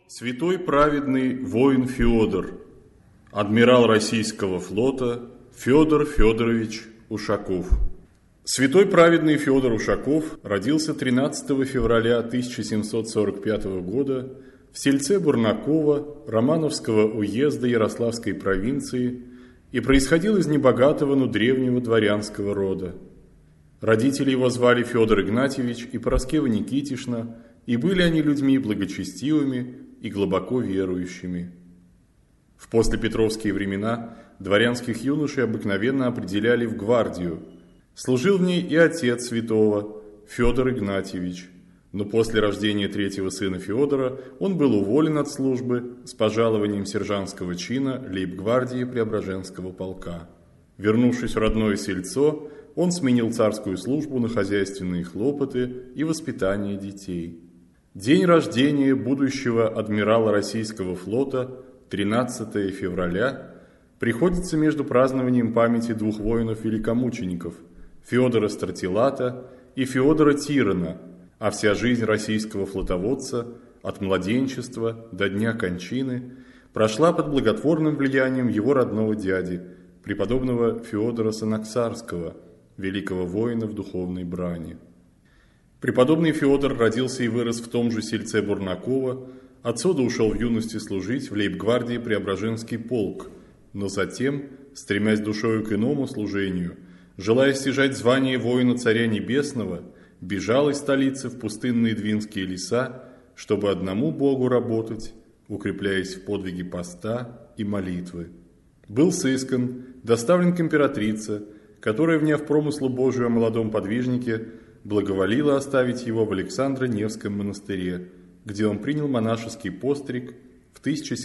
Святой праведный воин Феодор, адмирал российского флота Федор Федорович Ушаков. Святой праведный Федор Ушаков родился 13 февраля 1745 года в сельце Бурнаково Романовского уезда Ярославской провинции и происходил из небогатого, но древнего дворянского рода. Родители его звали Федор Игнатьевич и Пороскева Никитишна, и были они людьми благочестивыми и глубоко верующими. В послепетровские времена дворянских юношей обыкновенно определяли в гвардию. Служил в ней и отец святого, Федор Игнатьевич, но после рождения третьего сына Федора он был уволен от службы с пожалованием сержантского чина лейб-гвардии Преображенского полка. Вернувшись в родное сельцо, он сменил царскую службу на хозяйственные хлопоты и воспитание детей. День рождения будущего адмирала российского флота, 13 февраля, приходится между празднованием памяти двух воинов-великомучеников – Феодора Стратилата и Феодора Тирона, а вся жизнь российского флотоводца от младенчества до дня кончины прошла под благотворным влиянием его родного дяди, преподобного Феодора Санаксарского, великого воина в духовной брани. Преподобный Феодор родился и вырос в том же сельце Бурнаково, отсюда ушел в юности служить в лейб-гвардии Преображенский полк, но затем, стремясь душою к иному служению, желая стяжать звание воина Царя Небесного, бежал из столицы в пустынные двинские леса, чтобы одному Богу работать, укрепляясь в подвиге поста и молитвы. Был сыскан, доставлен к императрице, которая, вняв промыслу Божию о молодом подвижнике, благоволила оставить его в Александро-Невском монастыре, где он принял монашеский постриг в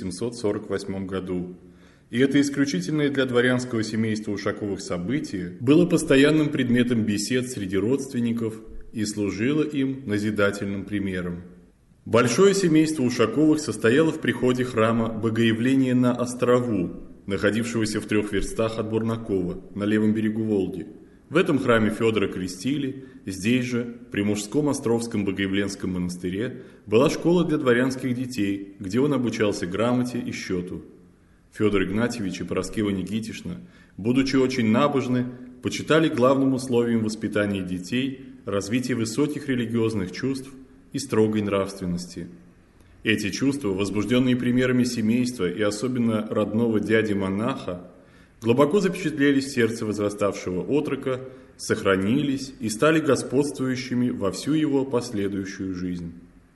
1748 году. И это исключительное для дворянского семейства Ушаковых событие было постоянным предметом бесед среди родственников и служило им назидательным примером. Большое семейство Ушаковых состояло в приходе храма Богоявления на Острову, находившегося в 3 верстах от Бурнакова, на левом берегу Волги. В этом храме Федора крестили, здесь же, при мужском Островском Богоявленском монастыре, была школа для дворянских детей, где он обучался грамоте и счету. Федор Игнатьевич и Пороскева Никитишна, будучи очень набожны, почитали главным условием воспитания детей развитие высоких религиозных чувств и строгой нравственности. Эти чувства, возбужденные примерами семейства и особенно родного дяди-монаха, глубоко запечатлелись в сердце возраставшего отрока, сохранились и стали господствующими во всю его последующую жизнь.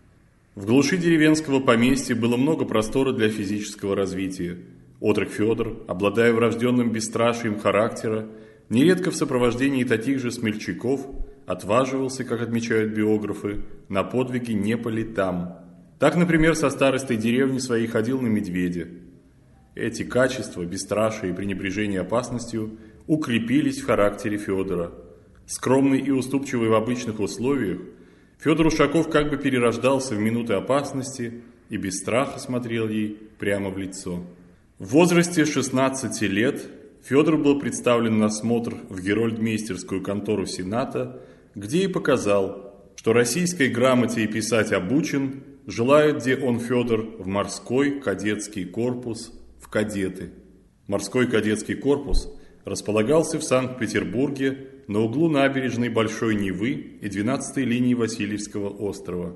В глуши деревенского поместья было много простора для физического развития. Отрок Федор, обладая врожденным бесстрашием характера, нередко в сопровождении таких же смельчаков отваживался, как отмечают биографы, на подвиги не по летам. Так, например, со старостой деревни своей ходил на медведя. Эти качества, бесстрашие и пренебрежение опасностью, укрепились в характере Федора. Скромный и уступчивый в обычных условиях, Федор Ушаков как бы перерождался в минуты опасности и без страха смотрел ей прямо в лицо. В возрасте 16 лет Федор был представлен на смотр в Герольдмейстерскую контору Сената, где и показал, что российской грамоте и писать обучен, желает где он, Федор, в морской кадетский корпус, в кадеты. Морской кадетский корпус располагался в Санкт-Петербурге на углу набережной Большой Невы и 12-й линии Васильевского острова.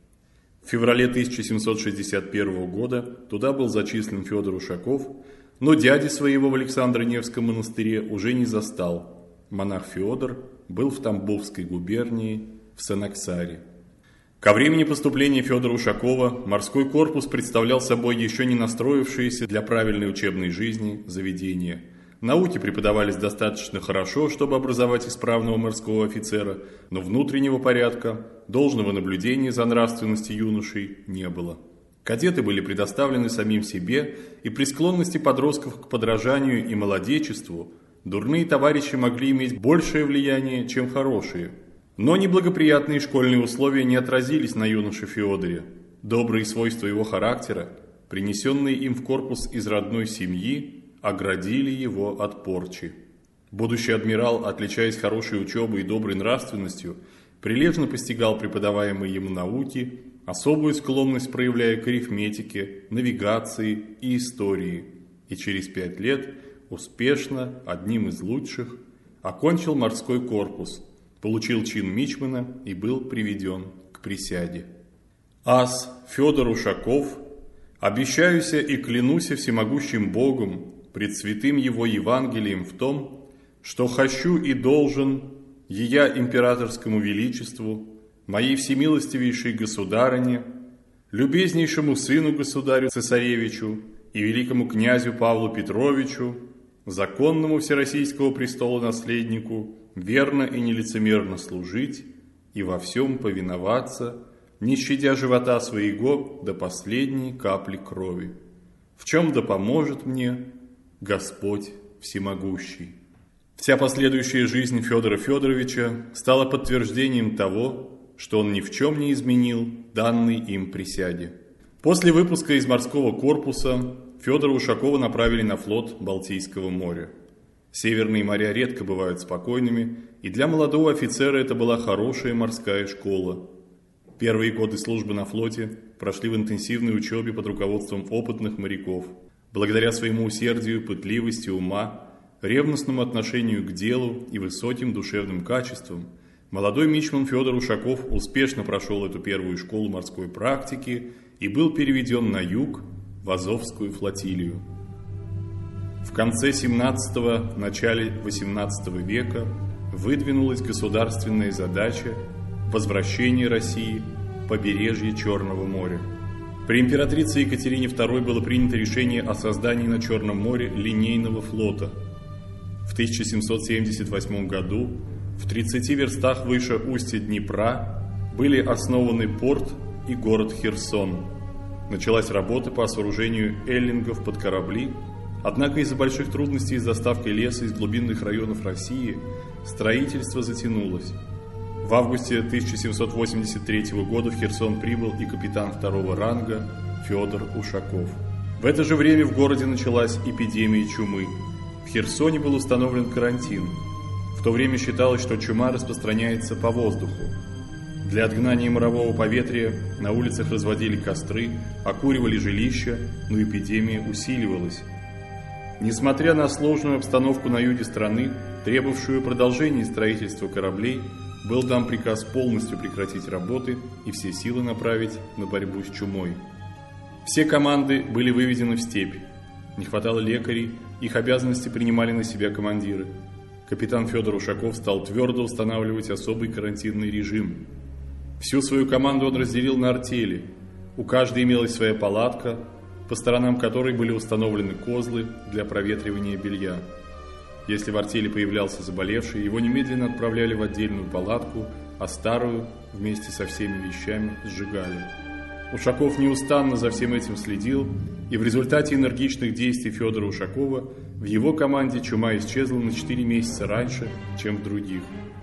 В феврале 1761 года туда был зачислен Федор Ушаков, но дяди своего в Александро-Невском монастыре уже не застал. Монах Федор был в Тамбовской губернии, в Санаксаре. Ко времени поступления Федора Ушакова морской корпус представлял собой еще не настроившиеся для правильной учебной жизни заведения. Науки преподавались достаточно хорошо, чтобы образовать исправного морского офицера, но внутреннего порядка, должного наблюдения за нравственностью юношей не было. Кадеты были предоставлены самим себе, и при склонности подростков к подражанию и молодечеству дурные товарищи могли иметь большее влияние, чем хорошие. Но неблагоприятные школьные условия не отразились на юноше Феодоре. Добрые свойства его характера, принесенные им в корпус из родной семьи, оградили его от порчи. Будущий адмирал, отличаясь хорошей учебой и доброй нравственностью, прилежно постигал преподаваемые ему науки особую склонность проявляя к арифметике, навигации и истории, и через 5 лет успешно, одним из лучших, окончил морской корпус, получил чин мичмана и был приведен к присяге. Ас Федор Ушаков, обещаюся и клянуся всемогущим Богом, пред святым Его Евангелием в том, что хочу и должен ея императорскому величеству, моей всемилостивейшей государыне, любезнейшему сыну государю цесаревичу и великому князю Павлу Петровичу, законному всероссийского престола наследнику, верно и нелицемерно служить и во всем повиноваться, не щадя живота своего до последней капли крови, в чем да поможет мне Господь Всемогущий. Вся последующая жизнь Федора Федоровича стала подтверждением того, что он ни в чем не изменил данной им присяге. После выпуска из морского корпуса Федора Ушакова направили на флот Балтийского моря. Северные моря редко бывают спокойными, и для молодого офицера это была хорошая морская школа. Первые годы службы на флоте прошли в интенсивной учебе под руководством опытных моряков. Благодаря своему усердию, пытливости ума, ревностному отношению к делу и высоким душевным качествам, молодой мичман Федор Ушаков успешно прошел эту первую школу морской практики и был переведен на юг в Азовскую флотилию. В конце 17-го, начале 18 века выдвинулась государственная задача возвращения России к побережью Черного моря. При императрице Екатерине II было принято решение о создании на Черном море линейного флота. В 1778 году в 30 верстах выше устья Днепра были основаны порт и город Херсон. Началась работа по сооружению эллингов под корабли, однако из-за больших трудностей с доставкой леса из глубинных районов России строительство затянулось. В августе 1783 года в Херсон прибыл и капитан 2-го ранга Федор Ушаков. В это же время в городе началась эпидемия чумы. В Херсоне был установлен карантин. В то время считалось, что чума распространяется по воздуху. Для отгнания морового поветрия на улицах разводили костры, окуривали жилища, но эпидемия усиливалась. Несмотря на сложную обстановку на юге страны, требовавшую продолжения строительства кораблей, был дан приказ полностью прекратить работы и все силы направить на борьбу с чумой. Все команды были выведены в степь. Не хватало лекарей, их обязанности принимали на себя командиры. Капитан Федор Ушаков стал твердо устанавливать особый карантинный режим. Всю свою команду он разделил на артели. У каждой имелась своя палатка, по сторонам которой были установлены козлы для проветривания белья. Если в артели появлялся заболевший, его немедленно отправляли в отдельную палатку, а старую вместе со всеми вещами сжигали. Ушаков неустанно за всем этим следил, и в результате энергичных действий Федора Ушакова в его команде чума исчезла на 4 месяца раньше, чем в других.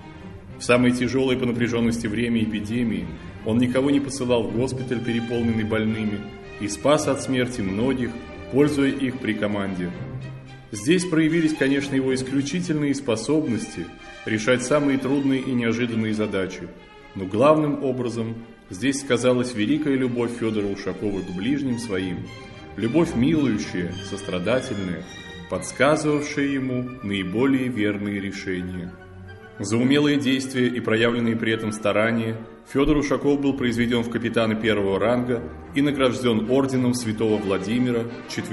В самое тяжелое по напряженности время эпидемии он никого не посылал в госпиталь, переполненный больными, и спас от смерти многих, пользуя их при команде. Здесь проявились, конечно, его исключительные способности решать самые трудные и неожиданные задачи, но главным образом здесь сказалась великая любовь Федора Ушакова к ближним своим, любовь милующая, сострадательная, подсказывавшая ему наиболее верные решения. За умелые действия и проявленные при этом старания Федор Ушаков был произведен в капитаны 1-го ранга и награжден орденом Святого Владимира 4